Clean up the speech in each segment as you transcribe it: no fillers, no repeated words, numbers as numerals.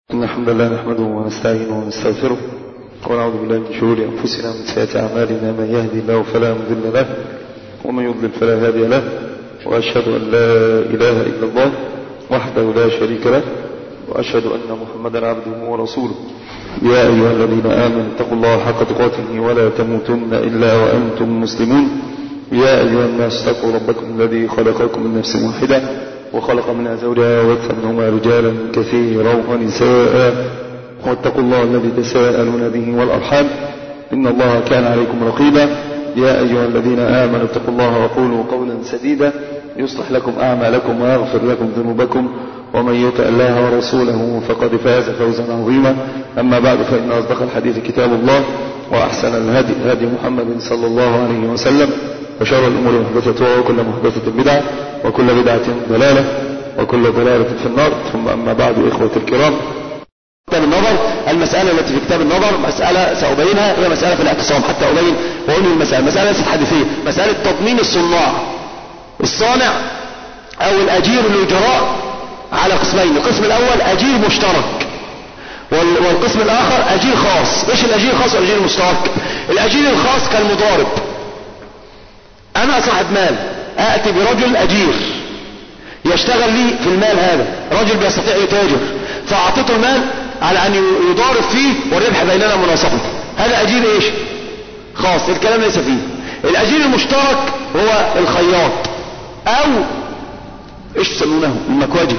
إن الحمد لله نحمده ونستعينه ونستغفره ونعوذ بالله من شرور أنفسنا ومن سيئات أعمالنا. من يهدي الله فلا مضل له ومن يضلل فلا هادي له، وأشهد أن لا إله إلا الله وحده لا شريك له، وأشهد أن محمدا عبده ورسوله. يا أيها الذين آمنوا اتقوا الله حق تقاته ولا تموتن إلا وأنتم مسلمون. يا أيها الناس اتقوا ربكم الذي خلقكم من نفس واحدة وخلق منها زوجها وبث منهما رجالا كثيرا ونساء، واتقوا الله الذي تساءلون به والأرحام إن الله كان عليكم رقيبا. يا أيها الذين آمنوا اتقوا الله وقولوا قولا سديدا يصلح لكم أعمالكم ويغفر لكم ذنوبكم، ومن يطع الله ورسوله فقد فاز فوزا عظيما. أما بعد، فإن أصدق الحديث كتاب الله، وأحسن الهدي هدي محمد صلى الله عليه وسلم، وشر الأمور محدثتها وكل محدثة بدعة وكل بدعة ضلالة وكل ضلالة في النار. ثم أما بعد، إخوة الكرام، كتاب النظر، المسألة التي في كتاب النظر مسألة سأبينها، هي مسألة في الاعتصام حتى أبين وأقول المسألة مسألة ليست حديثية، مسألة تضمين الصناع، الصانع أو الأجير الأجراء على قسمين. القسم الأول أجير مشترك، والقسم الآخر أجير خاص. إيش الأجير الخاص والأجير المشترك؟ الأجير الخاص كالمضارب. أنا صاحب مال، أأتي برجل أجير يشتغل لي في المال، هذا رجل بيستطيع يتاجر، فأعطيته المال على أن يضارب فيه والربح بيننا مناصفة. هذا أجير إيش؟ خاص، الكلام ليس فيه. الأجير المشترك هو الخياط، أو إيش تسمونه؟ المكواجي،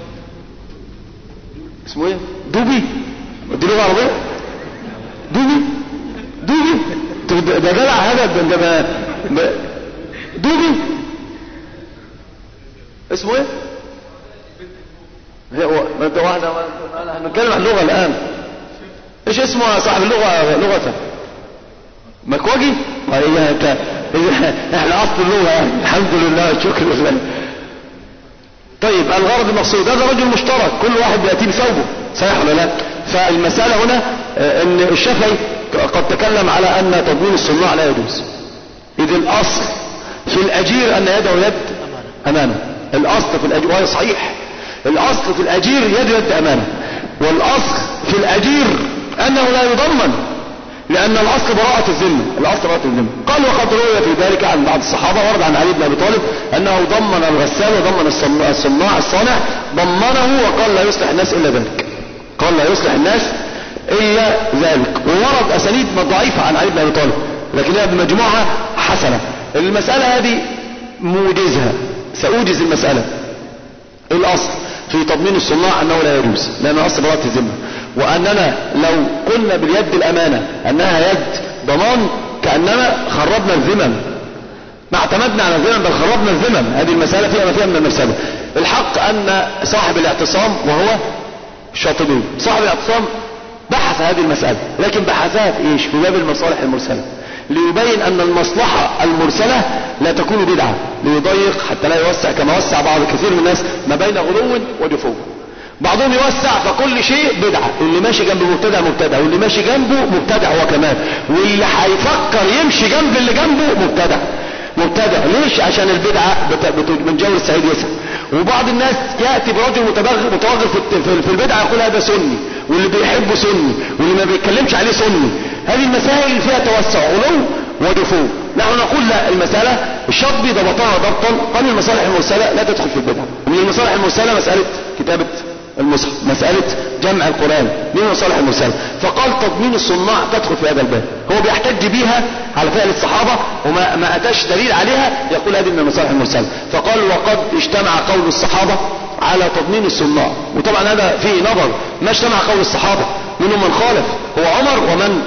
اسمه إيه؟ دوبي، دي لغة عربية؟ دوبي ده جدع هذا، ده دوبي اسمه ايه؟ هو ما انت واحده، هنتكلم عن اللغه الان. ايش اسمه صاحب اللغه؟ لغته مكواجي. احنا اصل اللغه يعني. الحمد لله والشكر لله. طيب، الغرض المقصود هذا رجل مشترك، كل واحد بياتي بثوبه، صحيح ولا لا؟ فالمساله هنا ان الشافعي قد تكلم على ان تضمين الصناع لا يجوز، اذ الاصل في الاجير ان يده يد امانه. الاصل في الاجير، وهي صحيح، الاصل في الاجير يد امانه، والاصل في الاجير انه لا يضمن، لان الاصل براءة الذمة. الاصل براءة الذمة. قال وقد روي في ذلك عن بعض الصحابة، ورد عن علي بن ابي طالب انه ضمن الغسال وضمن الصناع الصانع، ضمنه وقال لا يصلح الناس الا ذلك، قال لا يصلح الناس الا ذلك. وورد اسانيد ضعيفة عن علي بن ابي طالب، لكنها بمجموعة حسنة. المسألة هذه موجزها، سأوجز المسألة. الأصل في تضمين الصناع أنه لا يجوز، لأن أصل براءة الذمة، وأننا لو قلنا باليد الأمانة أنها يد ضمان كأننا خربنا الذمم، ما اعتمدنا على الذمم بل خربنا الذمم. هذه المسألة فيها ما فيها من المفسدة. الحق أن صاحب الاعتصام وهو الشاطبي، صاحب الاعتصام بحث هذه المسألة، لكن بحثها في إيش؟ في باب المصالح المرسلة، ليبين ان المصلحة المرسلة لا تكون بدعة، ليضيق حتى لا يوسع كما وسع بعض كثير من الناس ما بين غلو وجفو. بعضهم يوسع فكل شيء بدعة، اللي ماشي جنب مبتدع، واللي ماشي جنبه مبتدع هو كمان، واللي هيفكر يمشي جنب اللي جنبه مبتدع. ليش؟ عشان البدعة من جو السعيد يسع. وبعض الناس يأتي برجل متوغل في البدعة يقول هذا سني، واللي بيحبه سني، واللي ما بيتكلمش عليه سني. هذه المسائل فيها توسع علو ودفو. نحن نقول لا، المسألة الشاطبي ضبطها ضبطا، قال المصالح المرسلة لا تدخل في البدعة. ومن المصالح المرسلة مسألة كتابة المصحف، مسألة جمع القرآن، من المصالح المرسلة. فقال تضمين الصناع تدخل في هذا الباب. هو بيحتج بيها على فعل الصحابة وما أتاش دليل عليها، يقول هذه من المصالح المرسلة. فقال وقد اجتمع قول الصحابة على تضمين الصناع. وطبعا هذا فيه نظر، ما اجتمع قول الصحابة، منهم من خالف هو عمر ومن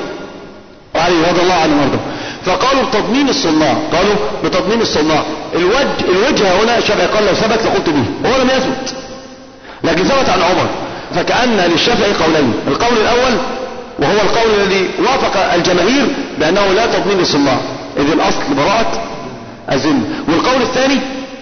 علي رضي الله عنه وارضاه. فقالوا بتضمين الصناع، قالوا بتضمين الصناع. الوجه هنا الشافعي قال لو ثبت لقلت به، هو لم يثبت لكن ثبت عن عمر. فكأن للشافعي قولين، القول الأول وهو القول الذي وافق الجماهير بأنه لا تضمين الصناع، إذ الأصل براءة الذمة. والقول الثاني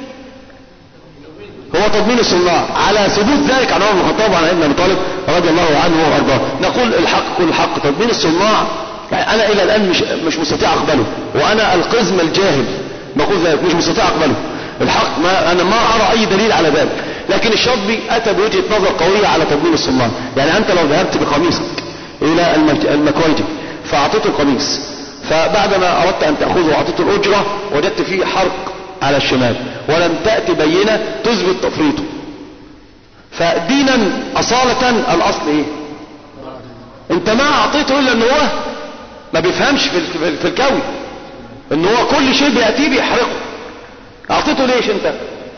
هو تضمين الصناع على ثبوت ذلك عن عمر بن الخطاب وعن ابن ابي طالب رضي الله عنه وارضاه. نقول الحق كل الحق، تضمين الصناع يعني انا الى الان مش مستطيع اقبله، وانا القزم الجاهل بقول ذلك مش مستطيع اقبله. الحق انا ما ارى اي دليل على ذلك، لكن الشاطبي اتى بوجهة نظر قوية على تضمين الصناع. يعني انت لو ذهبت بقميصك الى المكويجي فاعطيته القميص، فبعدما اردت ان تأخذه واعطيته الاجرة وجدت فيه حرق على الشمال ولم تأتي بينة تثبت تفريطه، فدينا اصالة الاصل ايه؟ انت ما اعطيته الا ان هو ما بيفهمش في الكون، ان هو كل شيء بيأتيه بيحرقه. اعطيته ليش انت؟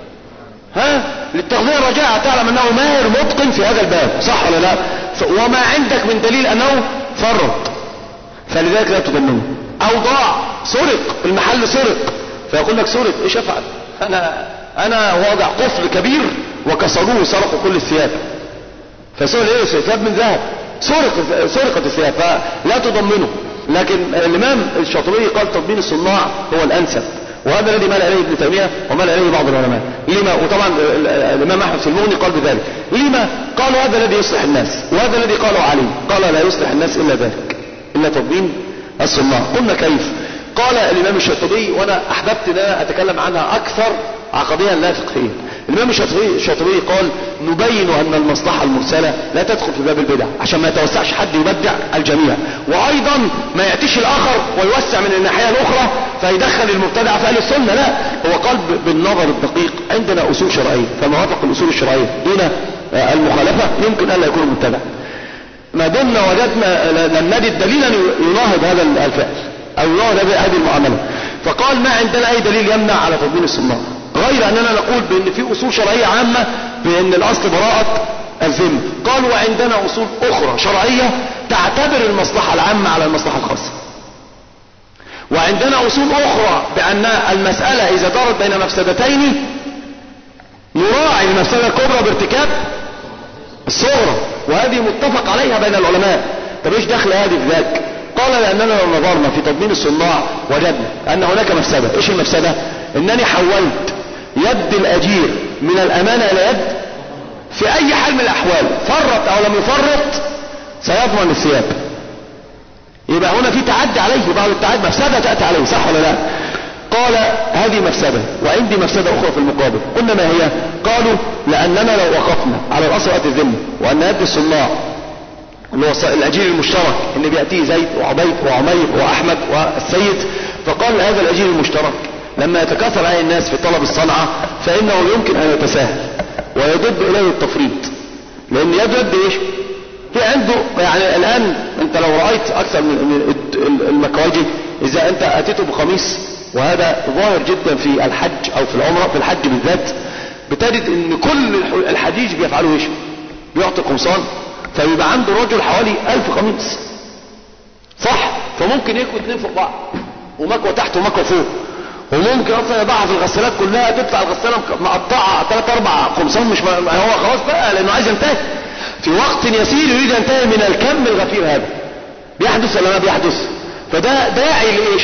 للتغذية الرجاء، تعلم انه ماهر متقن في هذا الباب، صح ولا لا؟ وما عندك من دليل انه فرط، فلذلك لا تضمنه. او ضاع، سرق، المحل سرق، فيقول لك سرق، ايش افعل؟ انا واضع قفل كبير وكسروه سرقوا كل الثياب، فسرق ايه؟ ثياب من ذهب، سرقت الثياب، فلا تضمنه. لكن الامام الشاطبي قال تضمين الصناع هو الانسب، وهذا الذي مال عليه ابن تيمية ومال عليه بعض العلماء. لما؟ وطبعا الامام احمد في المغني قال بذلك. لما؟ قالوا هذا الذي يصلح الناس، وهذا الذي قالوا عليه، قال لا يصلح الناس الا ذلك، الا تضمين الصناع. قلنا كيف؟ قال الامام الشاطبي، وانا احببت ان انا اتكلم عنها اكثر عقديا لا فقهيا. الامام الشاطبي قال نبين ان المصلحة المرسلة لا تدخل في باب البدع، عشان ما يتوسعش حد يبدع الجميع، وايضا ما يأتيش الاخر ويوسع من الناحية الاخرى فيدخل المبتدع في اهل السنة. لا، هو قال بالنظر الدقيق عندنا اصول شرعية، فما وافق الاصول الشرعية دون المخالفة يمكن ان لا يكون مبتدع، ما دمنا وجدنا لم نجد دليلا يناهض هذا الفعل او يناهض هذه المعاملة. فقال ما عندنا اي دليل يمنع على تضمين الصناع، غير اننا نقول بان في اصول شرعية عامة بان الاصل براءة الذمة. قال وعندنا اصول اخرى شرعية تعتبر المصلحة العامة على المصلحة الخاصة، وعندنا اصول اخرى بان المسألة اذا دارت بين مفسدتين نراعي المفسدة الكبرى بارتكاب الصغرى، وهذه متفق عليها بين العلماء. طب ايش دخل هذه في ذاك؟ قال لاننا لو نظرنا في تضمين الصناع وجدنا ان هناك مفسدة. ايش المفسدة؟ انني حولت يد الاجير من الامانة الى يد في اي حال من الاحوال، فرط او لم يفرط سيضمن الثياب. يبقى هنا في تعدي عليه، بعض التعدي مفسدة تأتي عليه، صح ولا لا؟ قال هذه مفسدة، وعندي مفسدة اخرى في المقابل. قلنا ما هي؟ قالوا لاننا لو وقفنا على الاصل الذمة، وان يد الصناع اللي هو الاجير المشترك ان بيأتيه زيد وعبيد وعمير واحمد والسيد، فقال هذا الاجير المشترك لما يتكاثر عليه الناس في طلب الصنعة فانه يمكن ان يتساهل ويدب اليه التفريط، لان يد ايش؟ في عنده يعني الان انت لو رأيت اكثر من المكواجي، اذا انت اتيته بقميص، وهذا ظاهر جدا في الحج او في العمرة، في الحج بالذات بتجد ان كل الحجيج بيفعلوا ايش؟ بيعطي قمصان، فيبقى عنده رجل حوالي 1000 قميص، صح؟ فممكن يكوي 2 فوق بعض، ومكوى تحت ومكوى فوق، وممكن اصلا يضعها في الغسالات كلها، تطلع الغسالة مقطعة 3-4 قمصان، مش هو خلاص بقى لانه عايز ينتهي في وقت يسير، يريد ينتهي من الكم الغفير هذا. بيحدث ولا ما بيحدث؟ فده داعي لايش؟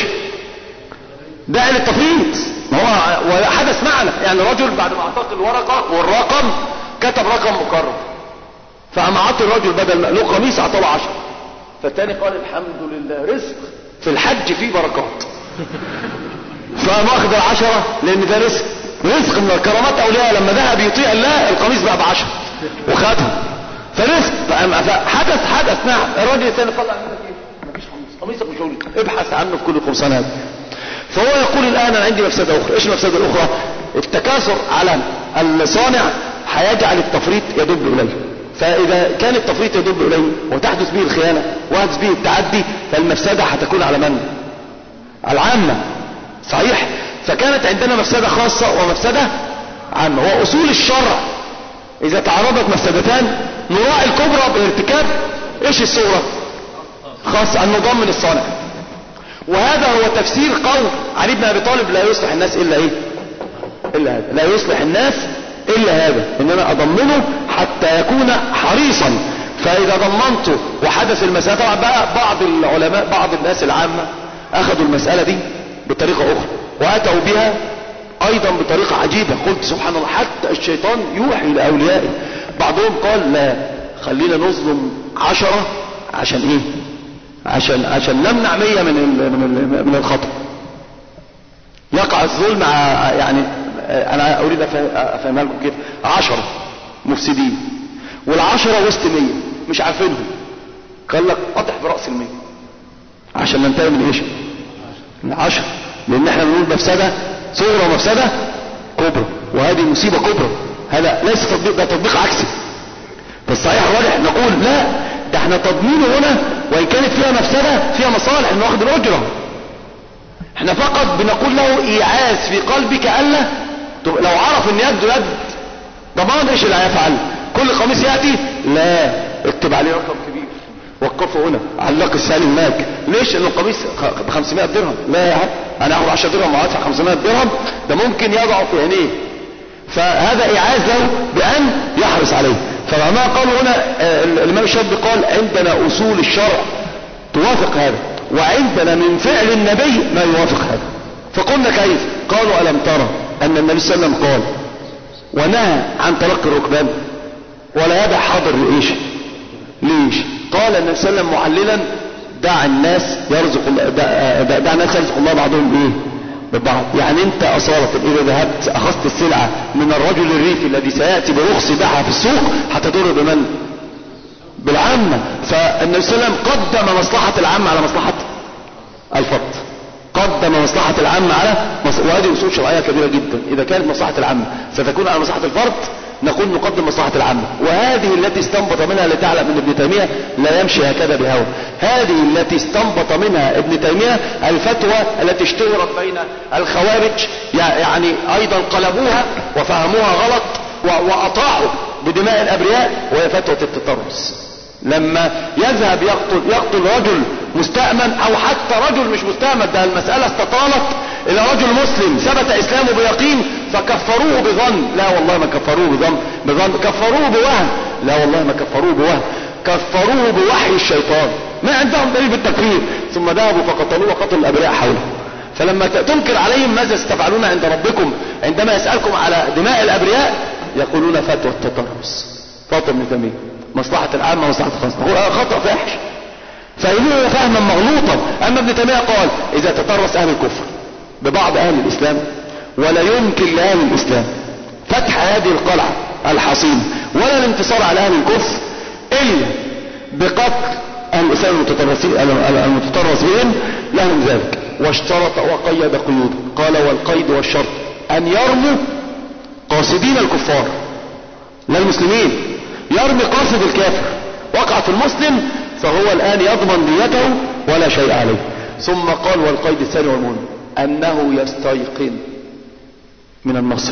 داعي للتفريط. ما هو وحدث معنا، يعني رجل بعد ما اعطاك الورقة والرقم كتب رقم مكرر، فأما عطي الرجل بدل له قميص اعطاه 10، فالتاني قال الحمد لله رزق في الحج فيه بركات، فقام واخد 10 لان ده رزق من الكرامات اولياء، لما ذهب يطيع الله القميص بقى ب10 وخدها، فرزق. حدث نعم. الراجل الثاني قال عندك ايه؟ مفيش قميص، قميصك مش هولي، ابحث عنه في كل القمصان هذا. فهو يقول الان انا عندي مفسدة اخرى. ايش المفسدة الاخرى؟ التكاثر على الصانع هيجعل التفريط يدب اليه، فاذا كان التفريط يدب اليه وتحدث به الخيانة ويحدث به التعدي، فالمفسدة هتكون على من؟ على العامة، صحيح؟ فكانت عندنا مفسدة خاصة ومفسدة عامة. وأصول الشرع إذا تعرضت مفسدتان نراعي الكبرى بارتكاب إيش الصورة؟ خاصة أن نضمن الصانع. وهذا هو تفسير قول علي بن أبي طالب لا يصلح الناس إلا إيه؟ إلا هذا، لا يصلح الناس إلا هذا، إن أنا أضمنه حتى يكون حريصا. فإذا ضمنته وحدث المسألة، طبعا بقى بعض العلماء بعض الناس العامة أخذوا المسألة دي بطريقة أخرى وأتوا بها أيضا بطريقة عجيبة. قلت سبحان الله، حتى الشيطان يوحي لأوليائه. بعضهم قال لا، خلينا نظلم 10 عشان إيه؟ عشان نمنع 100 من الخطأ. يقع الظلم يعني انا اريد افهمها لكم كده. 10 مفسدين وال10 وسط 100 مش عارفينهم، قال لك قطع برأس 100 عشان ننتهي من ايش؟ من 10. لان احنا بنقول مفسدة صغرى ومفسدة كبرى، وهذه مصيبة كبرى. هذا ليس تطبيق، ده تطبيق عكسي. فالصحيح واضح نقول لا، ده احنا تضمينه هنا وان كانت فيها مفسدة فيها مصالح انه واخد الأجرة. احنا فقط بنقول له ايعاز في قلبك الا لو عرف ان يده يد ضمان ايش اللي هيفعل؟ كل قميص يأتي لا اكتب عليه رقم كبير وقفه هنا، علق السالي هناك. ليش؟ لان القميص ب 500 درهم. لا يا عم انا اخد 10 درهم وادفع 500 درهم، ده ممكن يضع في عينيه. فهذا ايعاز له بان يحرص عليه. فما قالوا هنا الامام الشافعي قال عندنا اصول الشرع توافق هذا، وعندنا من فعل النبي ما يوافق هذا. فقلنا كيف؟ قالوا ألم ترى أن النبي صلى الله عليه وسلم قال ونهى عن تلقي الركبان ولا يدع حاضر لإيش؟ ليش؟ قال النبي صلى الله عليه وسلم معللا دع الناس يرزق الله، دع الناس يرزق الله بعضهم ايه ببعض. يعني انت اصالة اذا ذهبت اخذت السلعة من الرجل الريفي الذي سيأتي برخص بيعها في السوق هتضر بمن؟ بالعامة. فالنبي صلى الله عليه وسلم قدم مصلحة العامة على مصلحة الفرد، قدم مصلحة العامة على وهذه اصول شرعية كبيرة جدا. اذا كانت مصلحة العامة ستكون على مصلحة الفرد نقول نقدم مصلحة العامة. وهذه التي استنبط منها لتعلم ان ابن تيمية لا يمشي هكذا بهوى. هذه التي استنبط منها ابن تيمية الفتوى التي اشتهرت بين الخوارج، يعني ايضا قلبوها وفهموها غلط واطاعوا بدماء الابرياء، وهي فتوى التطرس. لما يذهب يقتل رجل مستأمن او حتى رجل مش مستأمن، ده المسألة استطالت الى رجل مسلم ثبت اسلامه بيقين فكفروه بظن. لا والله ما كفروه بظن، كفروه بوهم. لا والله ما كفروه بوهم، كفروه بوحي الشيطان. ما عندهم دليل بالتكفير. ثم ذهبوا فقتلوه وقتلوا الابرياء حوله. فلما تنكر عليهم ماذا ستفعلون عند ربكم عندما يسألكم على دماء الابرياء؟ يقولون فتوى التطرس. فتوى ابن تيمية مصلحة العامة ومصلحة الخاصة، هو خطأ فاحش فإنه فهما مغلوطا. أما ابن تيمية قال إذا تطرس أهل الكفر ببعض أهل الإسلام ولا يمكن لأهل الإسلام فتح هذه القلعة الحصينة ولا الانتصار على أهل الكفر إلا بقتل أهل الإسلام المتطرس بهم لهم ذلك. واشترط وقيد قيودا، قال والقيد والشرط أن يرموا قاصدين الكفار لا المسلمين، يرمي قاصد الكافر وقع في المسلم فهو الآن يضمن ديته ولا شيء عليه. ثم قال والقيد الثاني والمهم أنه يستيقن من النصر،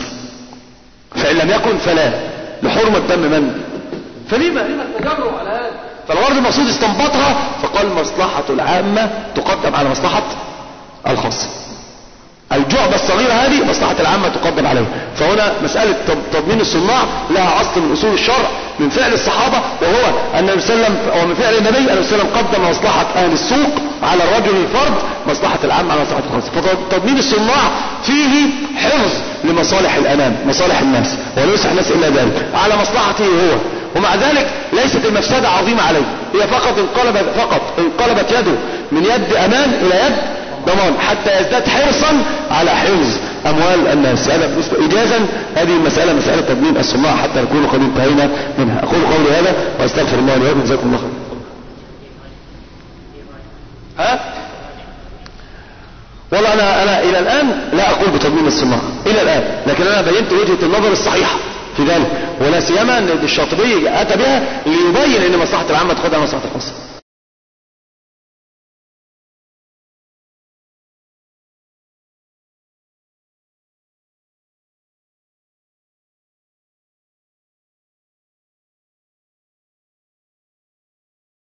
فإن لم يكن فلا لحرمة دم من؟ فلما التجرؤ على هذا؟ فالغرض المقصود استنبطها فقال مصلحة العامة تقدم على مصلحة الخاصة. الجعبة الصغيرة هذه مصلحة العامة تقدم عليها. فهنا مسألة تضمين الصناع لها أصل من أصول الشرع من فعل الصحابة، وهو أن النبي صلى الله عليه وسلم ومن فعل النبي صلى الله عليه وسلم قدم مصلحة أهل السوق على الرجل الفرد، مصلحة العامة على مصلحة الخاصة. فتضمين الصناع فيه حفظ لمصالح الأنام، مصالح الناس، ولا يصلح الناس إلا ذلك على مصلحته هو. ومع ذلك ليست المفسدة عظيمة عليه، هي فقط انقلبت يده من يد أمان إلى يد ضمان حتى يزداد حرصا على حفظ اموال الناس. هذا بالنسبه اجازا هذه المساله مساله تضمين الصناع حتى نكون قد انتهينا منها. اقول قولي هذا واستغفر الله لي ولكم، جزاكم الله خير. والله انا الى الان لا اقول بتضمين الصناع الى الان، لكن انا بينت وجهه النظر الصحيحه في ذلك، ولا سيما ان الشاطبي اتى بها ليبين ان مصلحه العامه تقدم على مصلحه الخاصه.